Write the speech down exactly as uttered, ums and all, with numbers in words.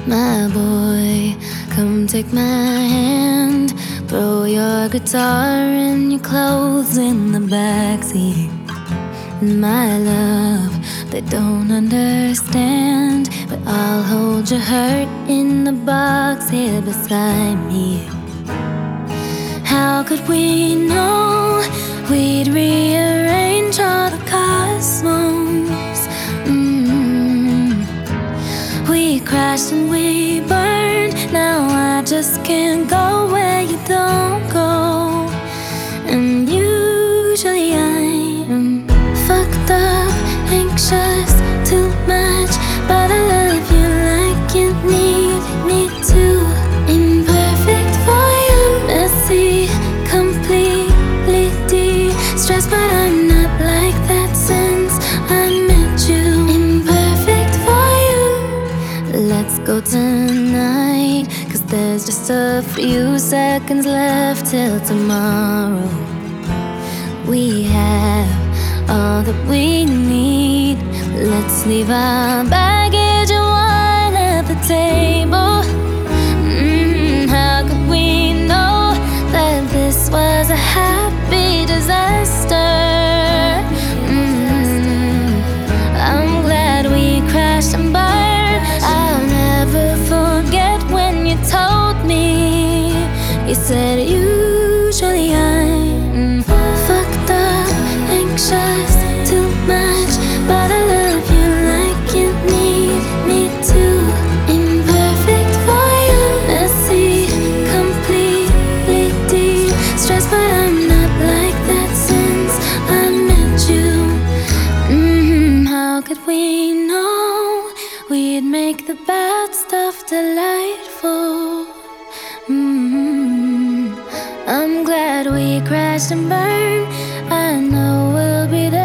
My boy, come take my hand. Throw your guitar and your clothes in the backseat. My love, they don't understand, but I'll hold your hurt in the box here beside me. How could we know we'd rearrange all the cosmos? Mm. We crashed and we burned. Now I just can't go where you don't go. And usually I am fucked up, anxious, too much, but I love you like you need me to. Imperfect for you, messy, completely de-stressed, but I'm not like that since I met you. Imperfect for you. Let's go tonight, 'cause there's just a few seconds left till tomorrow. We have all that we need. Let's leave our baggage and wine at the table. Mm, how could we know that this was a happy disaster? Mm, I'm glad we crashed and burned. I'll never forget when you told me. You said usually I'm fucked up, anxious, too much, but I love you like you need me to. Imperfect for you, messy, completely de-stressed, but I'm not like that since I met you. Mm, how could we know we'd make the bad stuff delightful? Mm, I'm glad we crashed and burned. I know we'll be there